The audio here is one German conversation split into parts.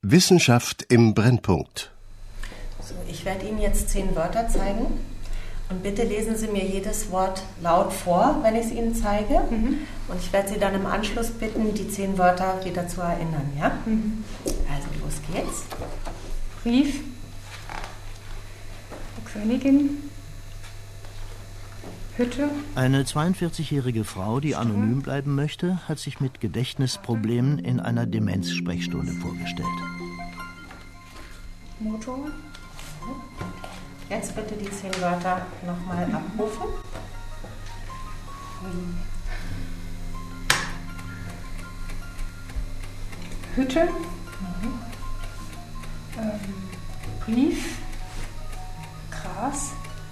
Wissenschaft im Brennpunkt. So, ich werde Ihnen jetzt 10 Wörter zeigen. Und bitte lesen Sie mir jedes Wort laut vor, wenn ich es Ihnen zeige. Und ich werde Sie dann im Anschluss bitten, die 10 Wörter wieder zu erinnern. Ja? Also los geht's. Brief. Königin. Hütte. Eine 42-jährige Frau, die anonym bleiben möchte, hat sich mit Gedächtnisproblemen in einer Demenzsprechstunde vorgestellt. Motor. Jetzt bitte die 10 Wörter nochmal abrufen. Hütte. Brief. Gras.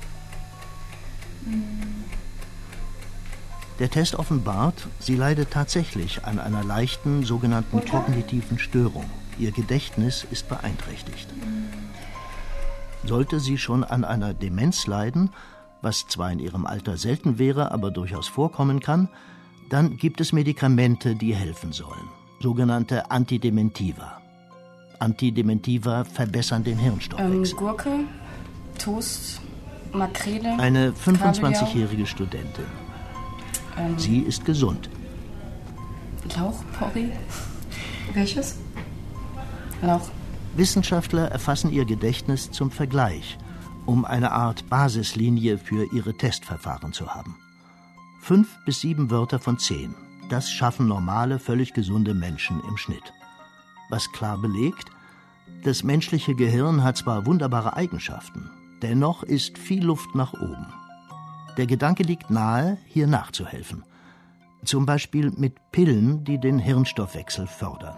Der Test offenbart, sie leidet tatsächlich an einer leichten sogenannten kognitiven Störung. Ihr Gedächtnis ist beeinträchtigt. Sollte sie schon an einer Demenz leiden, was zwar in ihrem Alter selten wäre, aber durchaus vorkommen kann, dann gibt es Medikamente, die helfen sollen. Sogenannte Antidementiva. Antidementiva verbessern den Hirnstoffwechsel. Gurke, Toast, Makrele. Eine 25-jährige Studentin. Sie ist gesund. Lauchporree. Welches? Lauch. Wissenschaftler erfassen ihr Gedächtnis zum Vergleich, um eine Art Basislinie für ihre Testverfahren zu haben. 5 bis 7 Wörter von 10. Das schaffen normale, völlig gesunde Menschen im Schnitt. Was klar belegt, das menschliche Gehirn hat zwar wunderbare Eigenschaften, dennoch ist viel Luft nach oben. Der Gedanke liegt nahe, hier nachzuhelfen. Zum Beispiel mit Pillen, die den Hirnstoffwechsel fördern.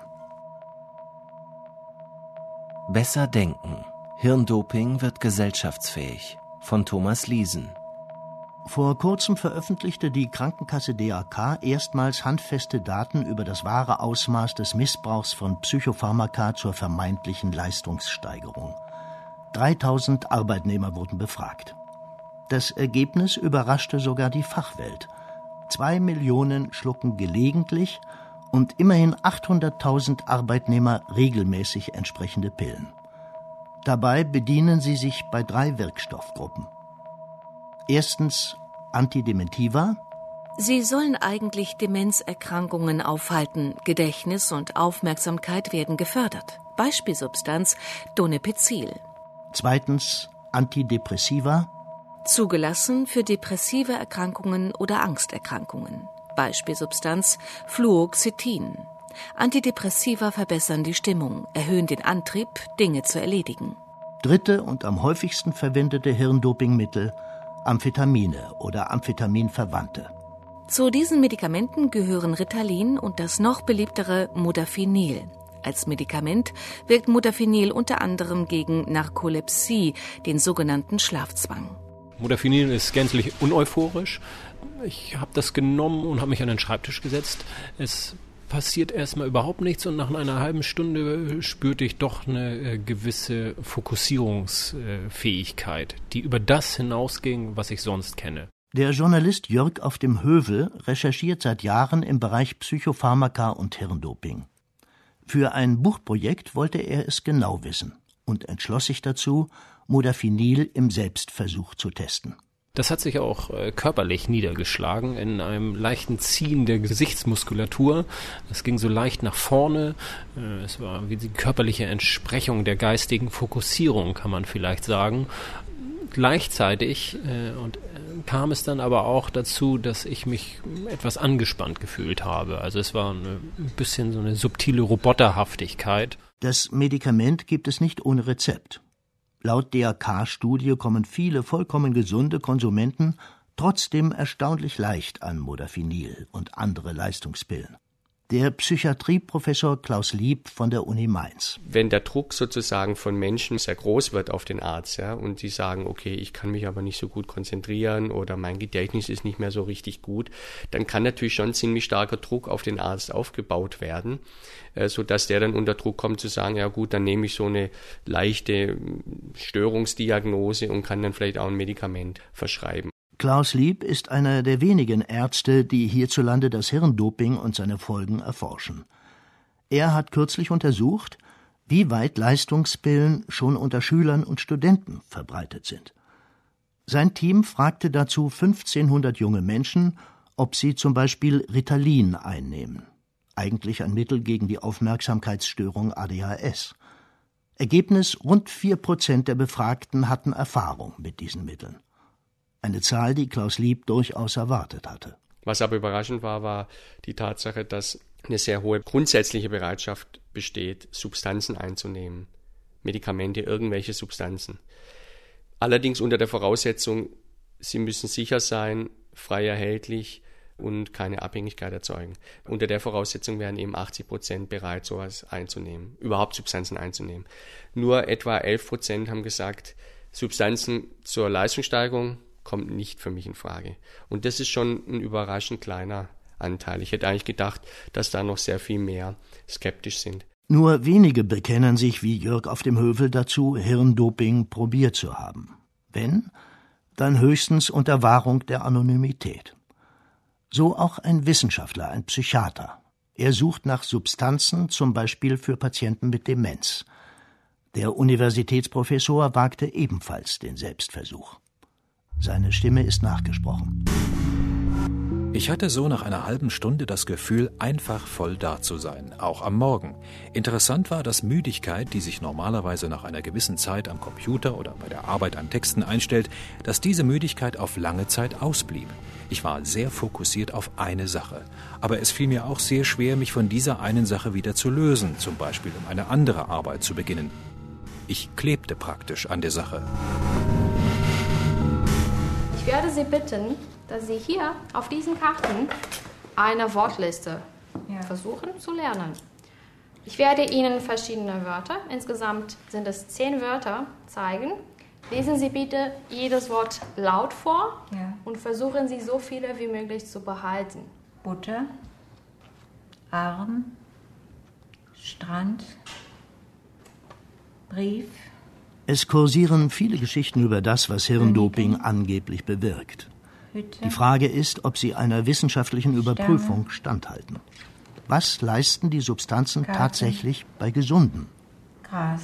Besser denken. Hirndoping wird gesellschaftsfähig. Von Thomas Liesen. Vor kurzem veröffentlichte die Krankenkasse DAK erstmals handfeste Daten über das wahre Ausmaß des Missbrauchs von Psychopharmaka zur vermeintlichen Leistungssteigerung. 3000 Arbeitnehmer wurden befragt. Das Ergebnis überraschte sogar die Fachwelt. 2 Millionen schlucken gelegentlich und immerhin 800.000 Arbeitnehmer regelmäßig entsprechende Pillen. Dabei bedienen sie sich bei 3 Wirkstoffgruppen. Erstens Antidementiva. Sie sollen eigentlich Demenzerkrankungen aufhalten. Gedächtnis und Aufmerksamkeit werden gefördert. Beispielsubstanz Donepezil. Zweitens Antidepressiva. Zugelassen für depressive Erkrankungen oder Angsterkrankungen. Beispielsubstanz Fluoxetin. Antidepressiva verbessern die Stimmung, erhöhen den Antrieb, Dinge zu erledigen. Dritte und am häufigsten verwendete Hirndopingmittel Amphetamine oder Amphetaminverwandte. Zu diesen Medikamenten gehören Ritalin und das noch beliebtere Modafinil. Als Medikament wirkt Modafinil unter anderem gegen Narkolepsie, den sogenannten Schlafzwang. Modafinil ist gänzlich uneuphorisch. Ich habe das genommen und habe mich an den Schreibtisch gesetzt. Es passiert erstmal überhaupt nichts und nach einer halben Stunde spürte ich doch eine gewisse Fokussierungsfähigkeit, die über das hinausging, was ich sonst kenne. Der Journalist Jörg auf dem Hövel recherchiert seit Jahren im Bereich Psychopharmaka und Hirndoping. Für ein Buchprojekt wollte er es genau wissen und entschloss sich dazu, Modafinil im Selbstversuch zu testen. Das hat sich auch körperlich niedergeschlagen in einem leichten Ziehen der Gesichtsmuskulatur. Es ging so leicht nach vorne. Es war wie die körperliche Entsprechung der geistigen Fokussierung, kann man vielleicht sagen. Gleichzeitig kam es dann aber auch dazu, dass ich mich etwas angespannt gefühlt habe. Also es war ein bisschen so eine subtile Roboterhaftigkeit. Das Medikament gibt es nicht ohne Rezept. Laut DAK-Studie kommen viele vollkommen gesunde Konsumenten trotzdem erstaunlich leicht an Modafinil und andere Leistungspillen. Der Psychiatrieprofessor Klaus Lieb von der Uni Mainz. Wenn der Druck sozusagen von Menschen sehr groß wird auf den Arzt, ja, und die sagen, okay, ich kann mich aber nicht so gut konzentrieren oder mein Gedächtnis ist nicht mehr so richtig gut, dann kann natürlich schon ziemlich starker Druck auf den Arzt aufgebaut werden, sodass der dann unter Druck kommt zu sagen, ja gut, dann nehme ich so eine leichte Störungsdiagnose und kann dann vielleicht auch ein Medikament verschreiben. Klaus Lieb ist einer der wenigen Ärzte, die hierzulande das Hirndoping und seine Folgen erforschen. Er hat kürzlich untersucht, wie weit Leistungspillen schon unter Schülern und Studenten verbreitet sind. Sein Team fragte dazu 1500 junge Menschen, ob sie zum Beispiel Ritalin einnehmen, eigentlich ein Mittel gegen die Aufmerksamkeitsstörung ADHS. Ergebnis: rund 4% der Befragten hatten Erfahrung mit diesen Mitteln. Eine Zahl, die Klaus Lieb durchaus erwartet hatte. Was aber überraschend war, war die Tatsache, dass eine sehr hohe grundsätzliche Bereitschaft besteht, Substanzen einzunehmen, Medikamente, irgendwelche Substanzen. Allerdings unter der Voraussetzung, sie müssen sicher sein, frei erhältlich und keine Abhängigkeit erzeugen. Unter der Voraussetzung wären eben 80% bereit, sowas einzunehmen, überhaupt Substanzen einzunehmen. Nur etwa 11% haben gesagt, Substanzen zur Leistungssteigerung kommt nicht für mich in Frage. Und das ist schon ein überraschend kleiner Anteil. Ich hätte eigentlich gedacht, dass da noch sehr viel mehr skeptisch sind. Nur wenige bekennen sich wie Jörg auf dem Hövel dazu, Hirndoping probiert zu haben. Wenn, dann höchstens unter Wahrung der Anonymität. So auch ein Wissenschaftler, ein Psychiater. Er sucht nach Substanzen, zum Beispiel für Patienten mit Demenz. Der Universitätsprofessor wagte ebenfalls den Selbstversuch. Seine Stimme ist nachgesprochen. Ich hatte so nach einer halben Stunde das Gefühl, einfach voll da zu sein, auch am Morgen. Interessant war, dass Müdigkeit, die sich normalerweise nach einer gewissen Zeit am Computer oder bei der Arbeit an Texten einstellt, dass diese Müdigkeit auf lange Zeit ausblieb. Ich war sehr fokussiert auf eine Sache. Aber es fiel mir auch sehr schwer, mich von dieser einen Sache wieder zu lösen, zum Beispiel um eine andere Arbeit zu beginnen. Ich klebte praktisch an der Sache. Ich werde Sie bitten, dass Sie hier auf diesen Karten eine Wortliste versuchen zu lernen. Ich werde Ihnen verschiedene Wörter, insgesamt sind es 10 Wörter, zeigen. Lesen Sie bitte jedes Wort laut vor und versuchen Sie so viele wie möglich zu behalten. Butter, Arm, Strand, Brief. Es kursieren viele Geschichten über das, was Hirndoping angeblich bewirkt. Die Frage ist, ob sie einer wissenschaftlichen Überprüfung standhalten. Was leisten die Substanzen tatsächlich bei Gesunden? Gras,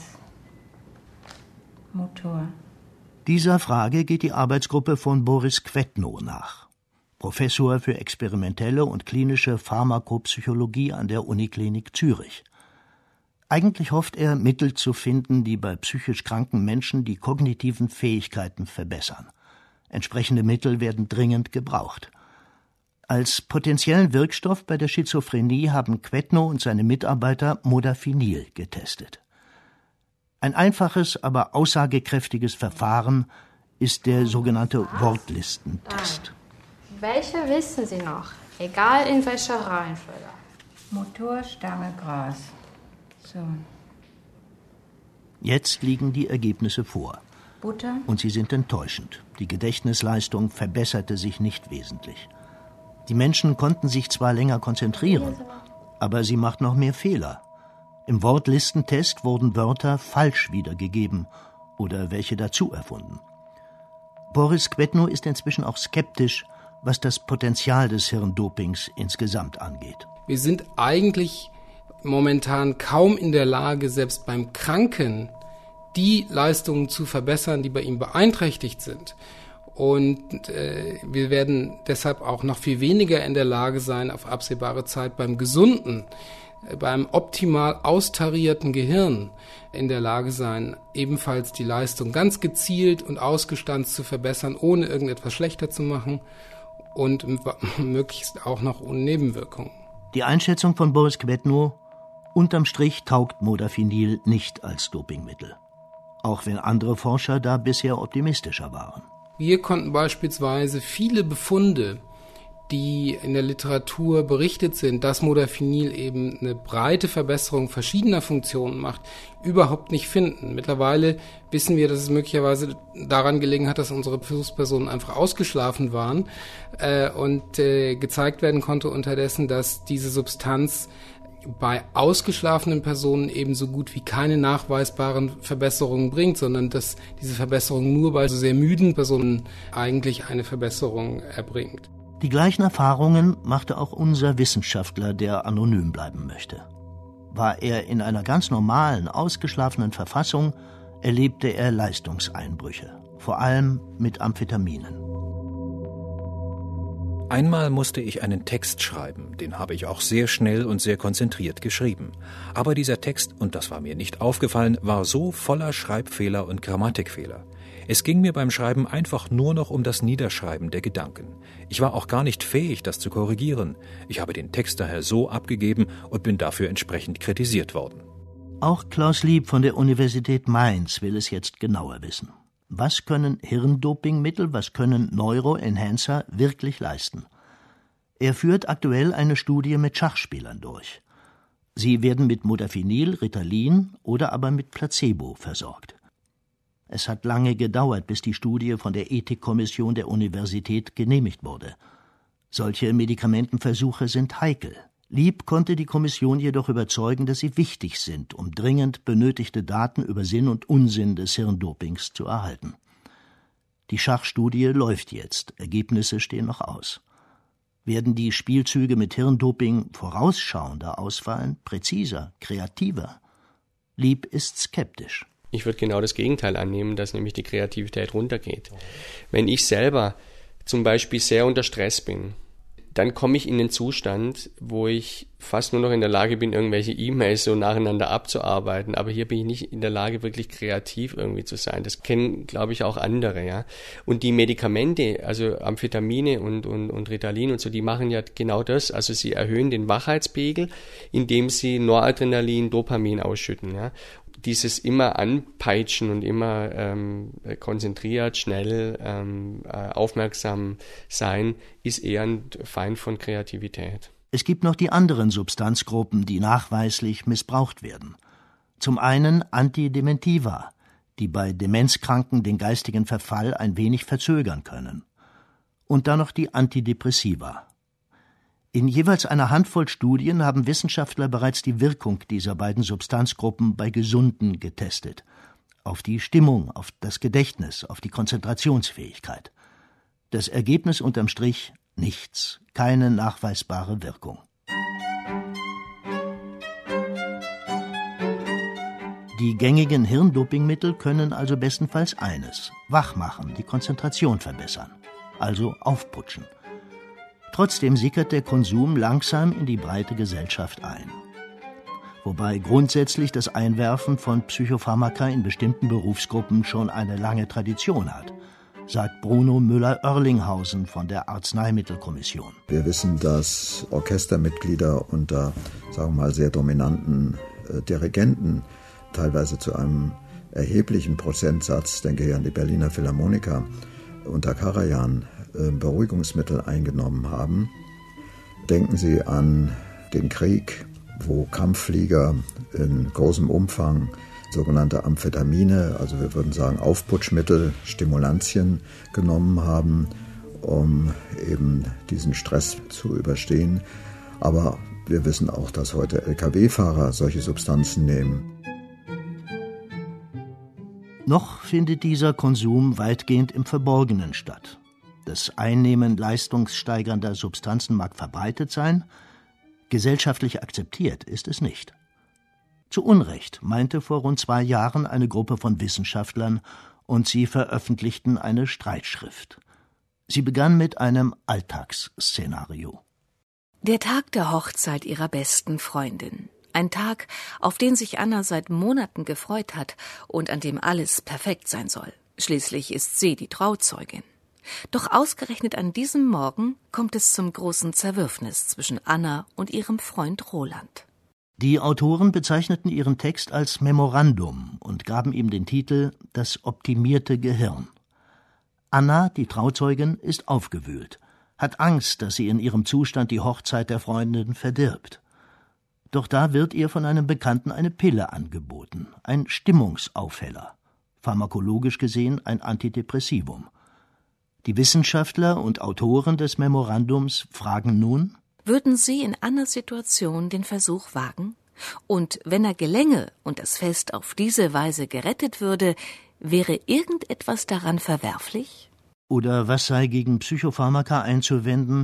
Motor. Dieser Frage geht die Arbeitsgruppe von Boris Quetno nach. Professor für experimentelle und klinische Pharmakopsychologie an der Uniklinik Zürich. Eigentlich hofft er, Mittel zu finden, die bei psychisch kranken Menschen die kognitiven Fähigkeiten verbessern. Entsprechende Mittel werden dringend gebraucht. Als potenziellen Wirkstoff bei der Schizophrenie haben Quetno und seine Mitarbeiter Modafinil getestet. Ein einfaches, aber aussagekräftiges Verfahren ist der sogenannte Wortlistentest. Welche wissen Sie noch? Egal in welcher Reihenfolge. Motor, Stange, Gras. So. Jetzt liegen die Ergebnisse vor. Butter. Und sie sind enttäuschend. Die Gedächtnisleistung verbesserte sich nicht wesentlich. Die Menschen konnten sich zwar länger konzentrieren, aber sie macht noch mehr Fehler. Im Wortlistentest wurden Wörter falsch wiedergegeben oder welche dazu erfunden. Boris Quetno ist inzwischen auch skeptisch, was das Potenzial des Hirndopings insgesamt angeht. Wir sind eigentlich momentan kaum in der Lage, selbst beim Kranken die Leistungen zu verbessern, die bei ihm beeinträchtigt sind. Und wir werden deshalb auch noch viel weniger in der Lage sein, auf absehbare Zeit beim Gesunden, beim optimal austarierten Gehirn in der Lage sein, ebenfalls die Leistung ganz gezielt und ausgestanzt zu verbessern, ohne irgendetwas schlechter zu machen und möglichst auch noch ohne Nebenwirkungen. Die Einschätzung von Boris Quetno: unterm Strich taugt Modafinil nicht als Dopingmittel. Auch wenn andere Forscher da bisher optimistischer waren. Wir konnten beispielsweise viele Befunde, die in der Literatur berichtet sind, dass Modafinil eben eine breite Verbesserung verschiedener Funktionen macht, überhaupt nicht finden. Mittlerweile wissen wir, dass es möglicherweise daran gelegen hat, dass unsere Versuchspersonen einfach ausgeschlafen waren und gezeigt werden konnte unterdessen, dass diese Substanz bei ausgeschlafenen Personen ebenso gut wie keine nachweisbaren Verbesserungen bringt, sondern dass diese Verbesserung nur bei so sehr müden Personen eigentlich eine Verbesserung erbringt. Die gleichen Erfahrungen machte auch unser Wissenschaftler, der anonym bleiben möchte. War er in einer ganz normalen, ausgeschlafenen Verfassung, erlebte er Leistungseinbrüche, vor allem mit Amphetaminen. Einmal musste ich einen Text schreiben, den habe ich auch sehr schnell und sehr konzentriert geschrieben. Aber dieser Text, und das war mir nicht aufgefallen, war so voller Schreibfehler und Grammatikfehler. Es ging mir beim Schreiben einfach nur noch um das Niederschreiben der Gedanken. Ich war auch gar nicht fähig, das zu korrigieren. Ich habe den Text daher so abgegeben und bin dafür entsprechend kritisiert worden. Auch Klaus Lieb von der Universität Mainz will es jetzt genauer wissen. Was können Hirndopingmittel, was können Neuroenhancer wirklich leisten? Er führt aktuell eine Studie mit Schachspielern durch. Sie werden mit Modafinil, Ritalin oder aber mit Placebo versorgt. Es hat lange gedauert, bis die Studie von der Ethikkommission der Universität genehmigt wurde. Solche Medikamentenversuche sind heikel. Lieb konnte die Kommission jedoch überzeugen, dass sie wichtig sind, um dringend benötigte Daten über Sinn und Unsinn des Hirndopings zu erhalten. Die Schachstudie läuft jetzt, Ergebnisse stehen noch aus. Werden die Spielzüge mit Hirndoping vorausschauender ausfallen, präziser, kreativer? Lieb ist skeptisch. Ich würde genau das Gegenteil annehmen, dass nämlich die Kreativität runtergeht. Wenn ich selber zum Beispiel sehr unter Stress bin, dann komme ich in den Zustand, wo ich fast nur noch in der Lage bin, irgendwelche E-Mails so nacheinander abzuarbeiten. Aber hier bin ich nicht in der Lage, wirklich kreativ irgendwie zu sein. Das kennen, glaube ich, auch andere, ja. Und die Medikamente, also Amphetamine und Ritalin und so, die machen ja genau das. Also sie erhöhen den Wachheitspegel, indem sie Noradrenalin, Dopamin ausschütten, ja. Dieses immer anpeitschen und immer konzentriert, schnell, aufmerksam sein, ist eher ein Feind von Kreativität. Es gibt noch die anderen Substanzgruppen, die nachweislich missbraucht werden. Zum einen Antidementiva, die bei Demenzkranken den geistigen Verfall ein wenig verzögern können. Und dann noch die Antidepressiva. In jeweils einer Handvoll Studien haben Wissenschaftler bereits die Wirkung dieser beiden Substanzgruppen bei Gesunden getestet. Auf die Stimmung, auf das Gedächtnis, auf die Konzentrationsfähigkeit. Das Ergebnis unterm Strich: nichts, keine nachweisbare Wirkung. Die gängigen Hirndopingmittel können also bestenfalls eines: wach machen, die Konzentration verbessern, also aufputschen. Trotzdem sickert der Konsum langsam in die breite Gesellschaft ein. Wobei grundsätzlich das Einwerfen von Psychopharmaka in bestimmten Berufsgruppen schon eine lange Tradition hat, sagt Bruno Müller-Oerlinghausen von der Arzneimittelkommission. Wir wissen, dass Orchestermitglieder unter, sagen wir mal, sehr dominanten Dirigenten teilweise zu einem erheblichen Prozentsatz, denke ich an die Berliner Philharmoniker unter Karajan, Beruhigungsmittel eingenommen haben. Denken Sie an den Krieg, wo Kampfflieger in großem Umfang sogenannte Amphetamine, also wir würden sagen Aufputschmittel, Stimulantien genommen haben, um eben diesen Stress zu überstehen. Aber wir wissen auch, dass heute Lkw-Fahrer solche Substanzen nehmen. Noch findet dieser Konsum weitgehend im Verborgenen statt. Das Einnehmen leistungssteigernder Substanzen mag verbreitet sein, gesellschaftlich akzeptiert ist es nicht. Zu Unrecht meinte vor rund 2 Jahren eine Gruppe von Wissenschaftlern, und sie veröffentlichten eine Streitschrift. Sie begann mit einem Alltagsszenario. Der Tag der Hochzeit ihrer besten Freundin. Ein Tag, auf den sich Anna seit Monaten gefreut hat und an dem alles perfekt sein soll. Schließlich ist sie die Trauzeugin. Doch ausgerechnet an diesem Morgen kommt es zum großen Zerwürfnis zwischen Anna und ihrem Freund Roland. Die Autoren bezeichneten ihren Text als Memorandum und gaben ihm den Titel »Das optimierte Gehirn«. Anna, die Trauzeugin, ist aufgewühlt, hat Angst, dass sie in ihrem Zustand die Hochzeit der Freundin verdirbt. Doch da wird ihr von einem Bekannten eine Pille angeboten, ein Stimmungsaufheller, pharmakologisch gesehen ein Antidepressivum. Die Wissenschaftler und Autoren des Memorandums fragen nun: Würden Sie in Annas Situation den Versuch wagen? Und wenn er gelänge und das Fest auf diese Weise gerettet würde, wäre irgendetwas daran verwerflich? Oder was sei gegen Psychopharmaka einzuwenden?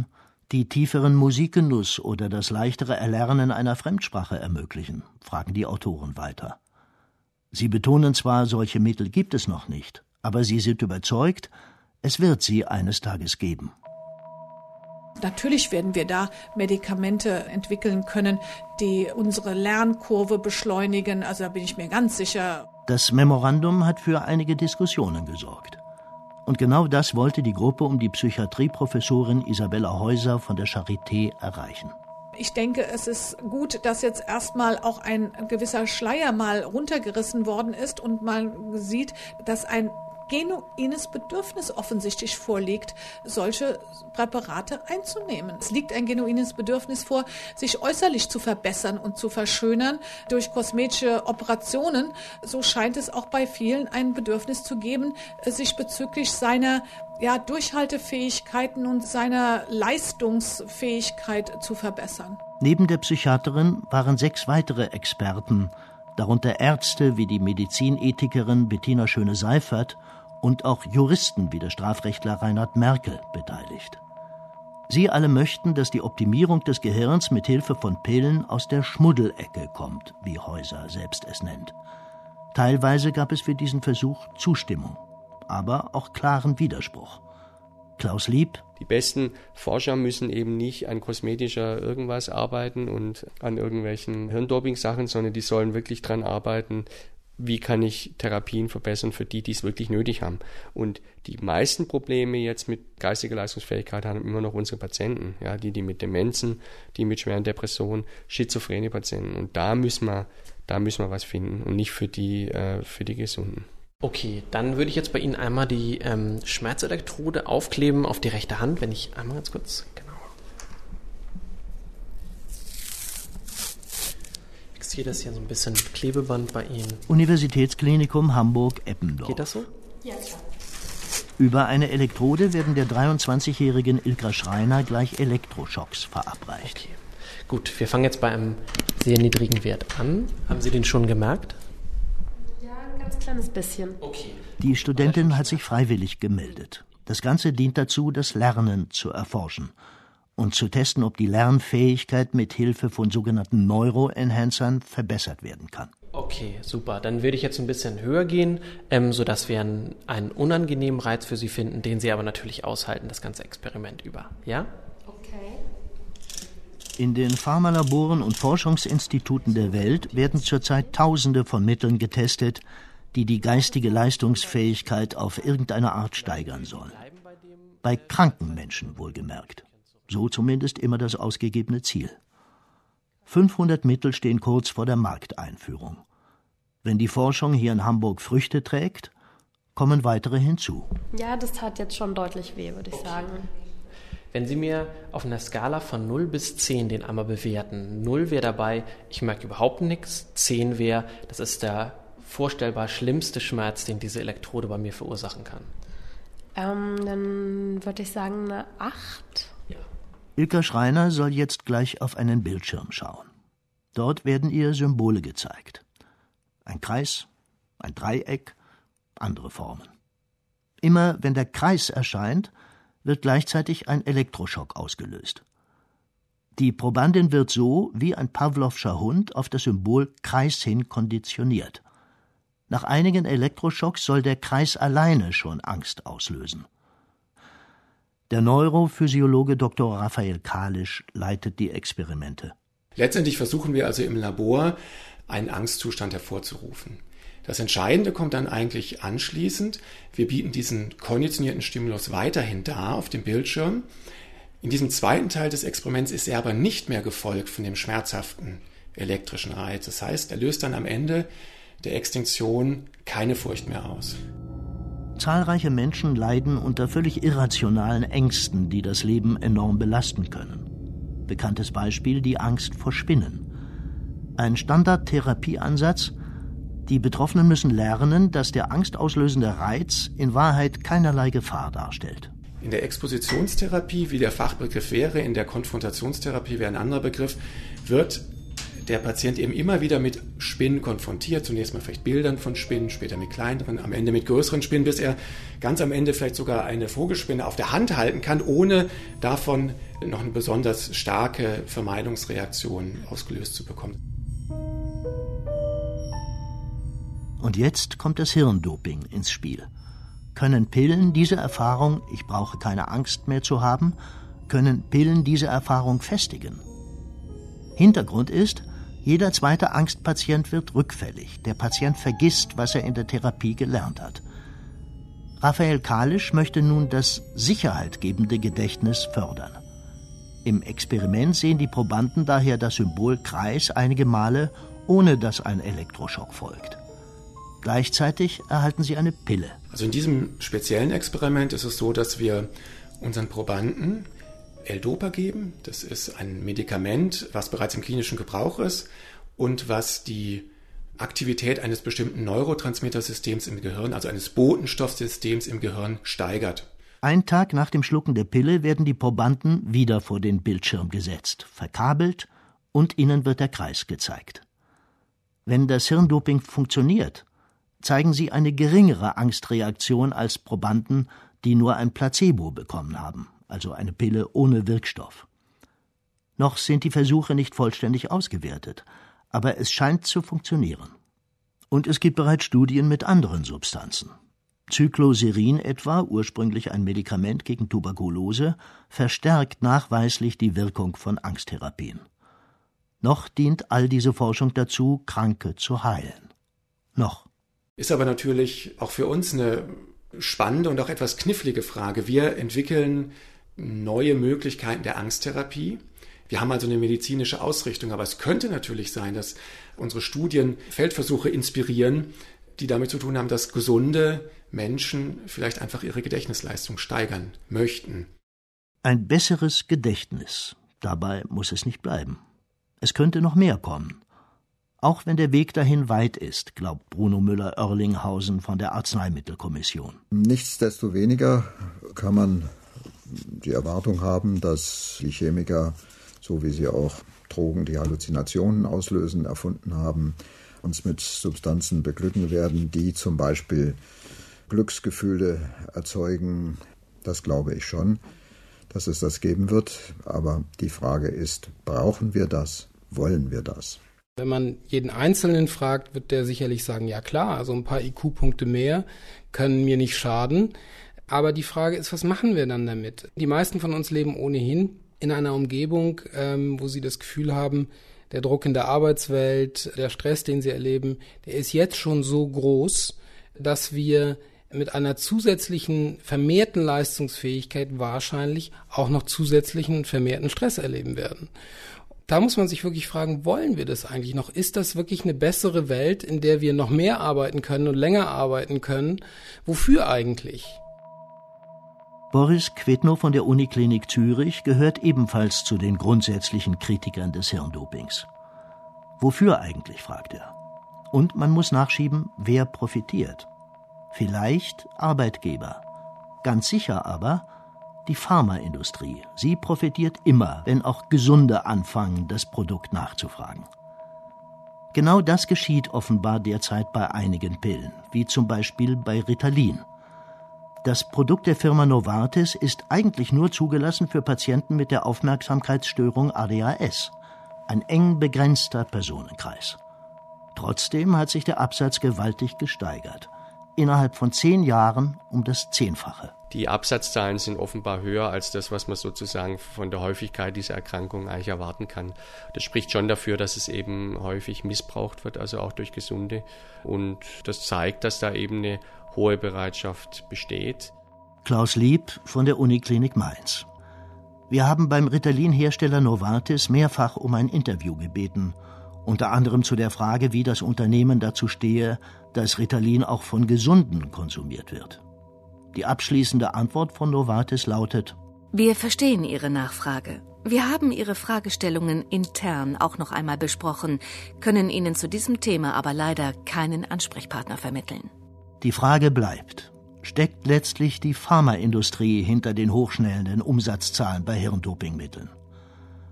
die tieferen Musikgenuss oder das leichtere Erlernen einer Fremdsprache ermöglichen, fragen die Autoren weiter. Sie betonen zwar, solche Mittel gibt es noch nicht, aber sie sind überzeugt, es wird sie eines Tages geben. Natürlich werden wir da Medikamente entwickeln können, die unsere Lernkurve beschleunigen, also da bin ich mir ganz sicher. Das Memorandum hat für einige Diskussionen gesorgt. Und genau das wollte die Gruppe um die Psychiatrieprofessorin Isabella Heuser von der Charité erreichen. Ich denke, es ist gut, dass jetzt erstmal auch ein gewisser Schleier mal runtergerissen worden ist und man sieht, dass ein genuines Bedürfnis offensichtlich vorliegt, solche Präparate einzunehmen. Es liegt ein genuines Bedürfnis vor, sich äußerlich zu verbessern und zu verschönern durch kosmetische Operationen. So scheint es auch bei vielen ein Bedürfnis zu geben, sich bezüglich seiner Durchhaltefähigkeiten und seiner Leistungsfähigkeit zu verbessern. Neben der Psychiaterin waren 6 weitere Experten, darunter Ärzte wie die Medizinethikerin Bettina Schöne-Seifert und auch Juristen wie der Strafrechtler Reinhard Merkel beteiligt. Sie alle möchten, dass die Optimierung des Gehirns mit Hilfe von Pillen aus der Schmuddelecke kommt, wie Heuser selbst es nennt. Teilweise gab es für diesen Versuch Zustimmung, aber auch klaren Widerspruch. Klaus Lieb: Die besten Forscher müssen eben nicht an kosmetischer irgendwas arbeiten und an irgendwelchen Hirndoping-Sachen, sondern die sollen wirklich dran arbeiten, wie kann ich Therapien verbessern für die, die es wirklich nötig haben. Und die meisten Probleme jetzt mit geistiger Leistungsfähigkeit haben immer noch unsere Patienten, ja, die mit Demenzen, die mit schweren Depressionen, schizophrene Patienten. Und da müssen wir was finden und nicht für die Gesunden. Okay, dann würde ich jetzt bei Ihnen einmal die Schmerzelektrode aufkleben auf die rechte Hand, wenn ich einmal ganz kurz, genau. Ich sehe das hier so ein bisschen Klebeband bei Ihnen. Universitätsklinikum Hamburg-Eppendorf. Geht das so? Ja, klar. Über eine Elektrode werden der 23-jährigen Ilka Schreiner gleich Elektroschocks verabreicht. Okay. Gut, wir fangen jetzt bei einem sehr niedrigen Wert an. Haben Sie den schon gemerkt? Ja, ein ganz kleines bisschen. Okay. Die Studentin hat sich freiwillig gemeldet. Das Ganze dient dazu, das Lernen zu erforschen und zu testen, ob die Lernfähigkeit mit Hilfe von sogenannten Neuroenhancern verbessert werden kann. Okay, super. Dann würde ich jetzt ein bisschen höher gehen, sodass wir einen unangenehmen Reiz für Sie finden, den Sie aber natürlich aushalten, das ganze Experiment über. Ja? Okay. In den Pharmalaboren und Forschungsinstituten der Welt werden zurzeit Tausende von Mitteln getestet, die die geistige Leistungsfähigkeit auf irgendeine Art steigern sollen. Bei kranken Menschen wohlgemerkt. So zumindest immer das ausgegebene Ziel. 500 Mittel stehen kurz vor der Markteinführung. Wenn die Forschung hier in Hamburg Früchte trägt, kommen weitere hinzu. Ja, das tat jetzt schon deutlich weh, würde ich sagen. Wenn Sie mir auf einer Skala von 0 bis 10 den einmal bewerten. 0 wäre dabei, ich merke überhaupt nichts. 10 wäre, das ist der vorstellbar schlimmste Schmerz, den diese Elektrode bei mir verursachen kann. Dann würde ich sagen eine 8. Ja. Ilka Schreiner soll jetzt gleich auf einen Bildschirm schauen. Dort werden ihr Symbole gezeigt. Ein Kreis, ein Dreieck, andere Formen. Immer wenn der Kreis erscheint, wird gleichzeitig ein Elektroschock ausgelöst. Die Probandin wird so, wie ein Pawlowscher Hund, auf das Symbol Kreis hin konditioniert. Nach einigen Elektroschocks soll der Kreis alleine schon Angst auslösen. Der Neurophysiologe Dr. Raphael Kalisch leitet die Experimente. Letztendlich versuchen wir also im Labor, einen Angstzustand hervorzurufen. Das Entscheidende kommt dann eigentlich anschließend. Wir bieten diesen konditionierten Stimulus weiterhin dar auf dem Bildschirm. In diesem zweiten Teil des Experiments ist er aber nicht mehr gefolgt von dem schmerzhaften elektrischen Reiz. Das heißt, er löst dann am Ende der Extinktion keine Furcht mehr aus. Zahlreiche Menschen leiden unter völlig irrationalen Ängsten, die das Leben enorm belasten können. Bekanntes Beispiel: die Angst vor Spinnen. Ein Standardtherapieansatz: die Betroffenen müssen lernen, dass der angstauslösende Reiz in Wahrheit keinerlei Gefahr darstellt. In der Expositionstherapie, wie der Fachbegriff wäre, in der Konfrontationstherapie wäre ein anderer Begriff, wird der Patient eben immer wieder mit Spinnen konfrontiert. Zunächst mal vielleicht Bildern von Spinnen, später mit kleineren, am Ende mit größeren Spinnen, bis er ganz am Ende vielleicht sogar eine Vogelspinne auf der Hand halten kann, ohne davon noch eine besonders starke Vermeidungsreaktion ausgelöst zu bekommen. Und jetzt kommt das Hirndoping ins Spiel. Können Pillen diese Erfahrung, ich brauche keine Angst mehr zu haben, können Pillen diese Erfahrung festigen? Hintergrund ist, jeder zweite Angstpatient wird rückfällig. Der Patient vergisst, was er in der Therapie gelernt hat. Raphael Kalisch möchte nun das sicherheitgebende Gedächtnis fördern. Im Experiment sehen die Probanden daher das Symbol Kreis einige Male, ohne dass ein Elektroschock folgt. Gleichzeitig erhalten sie eine Pille. Also in diesem speziellen Experiment ist es so, dass wir unseren Probanden L-Dopa geben. Das ist ein Medikament, was bereits im klinischen Gebrauch ist und was die Aktivität eines bestimmten Neurotransmittersystems im Gehirn, also eines Botenstoffsystems im Gehirn, steigert. Einen Tag nach dem Schlucken der Pille werden die Probanden wieder vor den Bildschirm gesetzt, verkabelt und ihnen wird der Kreis gezeigt. Wenn das Hirndoping funktioniert, zeigen sie eine geringere Angstreaktion als Probanden, die nur ein Placebo bekommen haben, also eine Pille ohne Wirkstoff. Noch sind die Versuche nicht vollständig ausgewertet, aber es scheint zu funktionieren. Und es gibt bereits Studien mit anderen Substanzen. Cycloserin etwa, ursprünglich ein Medikament gegen Tuberkulose, verstärkt nachweislich die Wirkung von Angsttherapien. Noch dient all diese Forschung dazu, Kranke zu heilen. Noch. Ist aber natürlich auch für uns eine spannende und auch etwas knifflige Frage. Wir entwickeln neue Möglichkeiten der Angsttherapie. Wir haben also eine medizinische Ausrichtung, aber es könnte natürlich sein, dass unsere Studien Feldversuche inspirieren, die damit zu tun haben, dass gesunde Menschen vielleicht einfach ihre Gedächtnisleistung steigern möchten. Ein besseres Gedächtnis. Dabei muss es nicht bleiben. Es könnte noch mehr kommen. Auch wenn der Weg dahin weit ist, glaubt Bruno Müller-Oerlinghausen von der Arzneimittelkommission. Nichtsdestoweniger kann man die Erwartung haben, dass die Chemiker, so wie sie auch Drogen, die Halluzinationen auslösen, erfunden haben, uns mit Substanzen beglücken werden, die zum Beispiel Glücksgefühle erzeugen. Das glaube ich schon, dass es das geben wird. Aber die Frage ist, brauchen wir das? Wollen wir das? Wenn man jeden Einzelnen fragt, wird der sicherlich sagen, ja klar, also ein paar IQ-Punkte mehr können mir nicht schaden. Aber die Frage ist, was machen wir dann damit? Die meisten von uns leben ohnehin in einer Umgebung, wo sie das Gefühl haben, der Druck in der Arbeitswelt, der Stress, den sie erleben, der ist jetzt schon so groß, dass wir mit einer zusätzlichen vermehrten Leistungsfähigkeit wahrscheinlich auch noch zusätzlichen vermehrten Stress erleben werden. Da muss man sich wirklich fragen, wollen wir das eigentlich noch? Ist das wirklich eine bessere Welt, in der wir noch mehr arbeiten können und länger arbeiten können? Wofür eigentlich? Boris Quetno von der Uniklinik Zürich gehört ebenfalls zu den grundsätzlichen Kritikern des Hirndopings. Wofür eigentlich, fragt er. Und man muss nachschieben, wer profitiert. Vielleicht Arbeitgeber. Ganz sicher aber die Pharmaindustrie. Sie profitiert immer, wenn auch Gesunde anfangen, das Produkt nachzufragen. Genau das geschieht offenbar derzeit bei einigen Pillen, wie zum Beispiel bei Ritalin. Das Produkt der Firma Novartis ist eigentlich nur zugelassen für Patienten mit der Aufmerksamkeitsstörung ADHS, ein eng begrenzter Personenkreis. Trotzdem hat sich der Absatz gewaltig gesteigert. Innerhalb von 10 Jahren um das 10-fache. Die Absatzzahlen sind offenbar höher als das, was man sozusagen von der Häufigkeit dieser Erkrankung eigentlich erwarten kann. Das spricht schon dafür, dass es eben häufig missbraucht wird, also auch durch Gesunde. Und das zeigt, dass da eben eine hohe Bereitschaft besteht. Klaus Lieb von der Uniklinik Mainz. Wir haben beim Ritalin-Hersteller Novartis mehrfach um ein Interview gebeten. Unter anderem zu der Frage, wie das Unternehmen dazu stehe, dass Ritalin auch von Gesunden konsumiert wird. Die abschließende Antwort von Novartis lautet: Wir verstehen Ihre Nachfrage. Wir haben Ihre Fragestellungen intern auch noch einmal besprochen, können Ihnen zu diesem Thema aber leider keinen Ansprechpartner vermitteln. Die Frage bleibt: Steckt letztlich die Pharmaindustrie hinter den hochschnellenden Umsatzzahlen bei Hirndopingmitteln?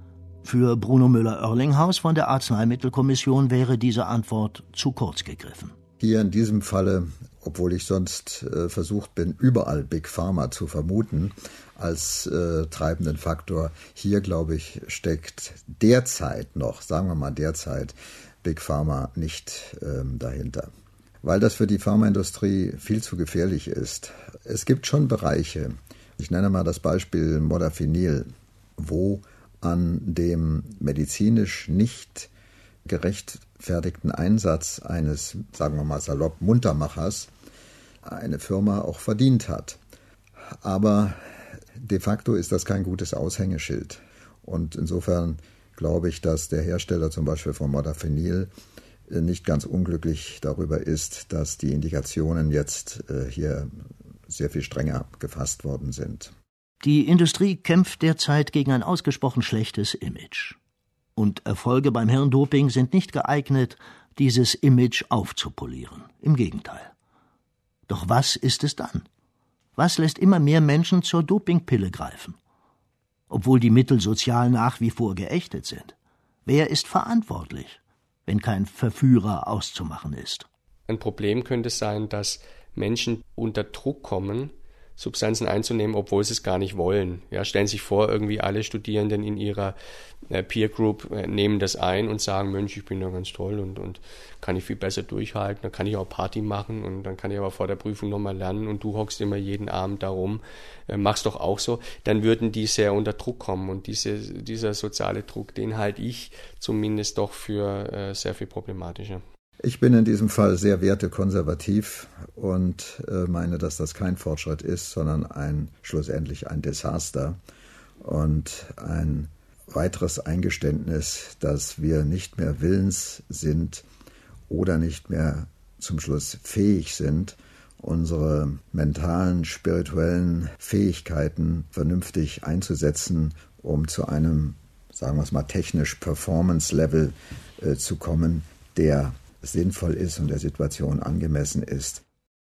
Für Bruno Müller-Oerlinghaus von der Arzneimittelkommission wäre diese Antwort zu kurz gegriffen. Hier in diesem Falle, obwohl ich sonst versucht bin, überall Big Pharma zu vermuten als treibenden Faktor, hier, glaube ich, steckt derzeit noch, sagen wir mal derzeit, Big Pharma nicht dahinter. Weil das für die Pharmaindustrie viel zu gefährlich ist. Es gibt schon Bereiche, ich nenne mal das Beispiel Modafinil, wo an dem medizinisch nicht gerechtfertigten Einsatz eines, sagen wir mal salopp, Muntermachers eine Firma auch verdient hat. Aber de facto ist das kein gutes Aushängeschild. Und insofern glaube ich, dass der Hersteller zum Beispiel von Modafinil nicht ganz unglücklich darüber ist, dass die Indikationen jetzt hier sehr viel strenger gefasst worden sind. Die Industrie kämpft derzeit gegen ein ausgesprochen schlechtes Image. Und Erfolge beim Hirndoping sind nicht geeignet, dieses Image aufzupolieren. Im Gegenteil. Doch was ist es dann? Was lässt immer mehr Menschen zur Dopingpille greifen? Obwohl die Mittel sozial nach wie vor geächtet sind. Wer ist verantwortlich, wenn kein Verführer auszumachen ist? Ein Problem könnte sein, dass Menschen unter Druck kommen, Substanzen einzunehmen, obwohl sie es gar nicht wollen. Ja, stellen sich vor, irgendwie alle Studierenden in ihrer Peer Group nehmen das ein und sagen, Mensch, ich bin ja ganz toll und kann ich viel besser durchhalten, dann kann ich auch Party machen und dann kann ich aber vor der Prüfung nochmal lernen und du hockst immer jeden Abend da rum, machst doch auch so. Dann würden die sehr unter Druck kommen und dieser soziale Druck, den halte ich zumindest doch für sehr viel problematischer. Ich bin in diesem Fall sehr wertekonservativ und meine, dass das kein Fortschritt ist, sondern schlussendlich ein Desaster und ein weiteres Eingeständnis, dass wir nicht mehr willens sind oder nicht mehr zum Schluss fähig sind, unsere mentalen, spirituellen Fähigkeiten vernünftig einzusetzen, um zu einem, sagen wir es mal, technisch Performance-Level zu kommen, der sinnvoll ist und der Situation angemessen ist.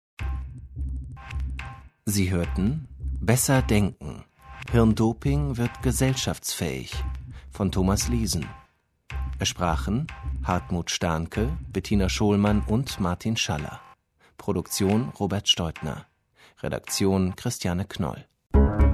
Sie hörten Besser denken. Hirndoping wird gesellschaftsfähig von Thomas Liesen. Es sprachen Hartmut Stahnke, Bettina Scholmann und Martin Schaller. Produktion Robert Steutner. Redaktion Christiane Knoll.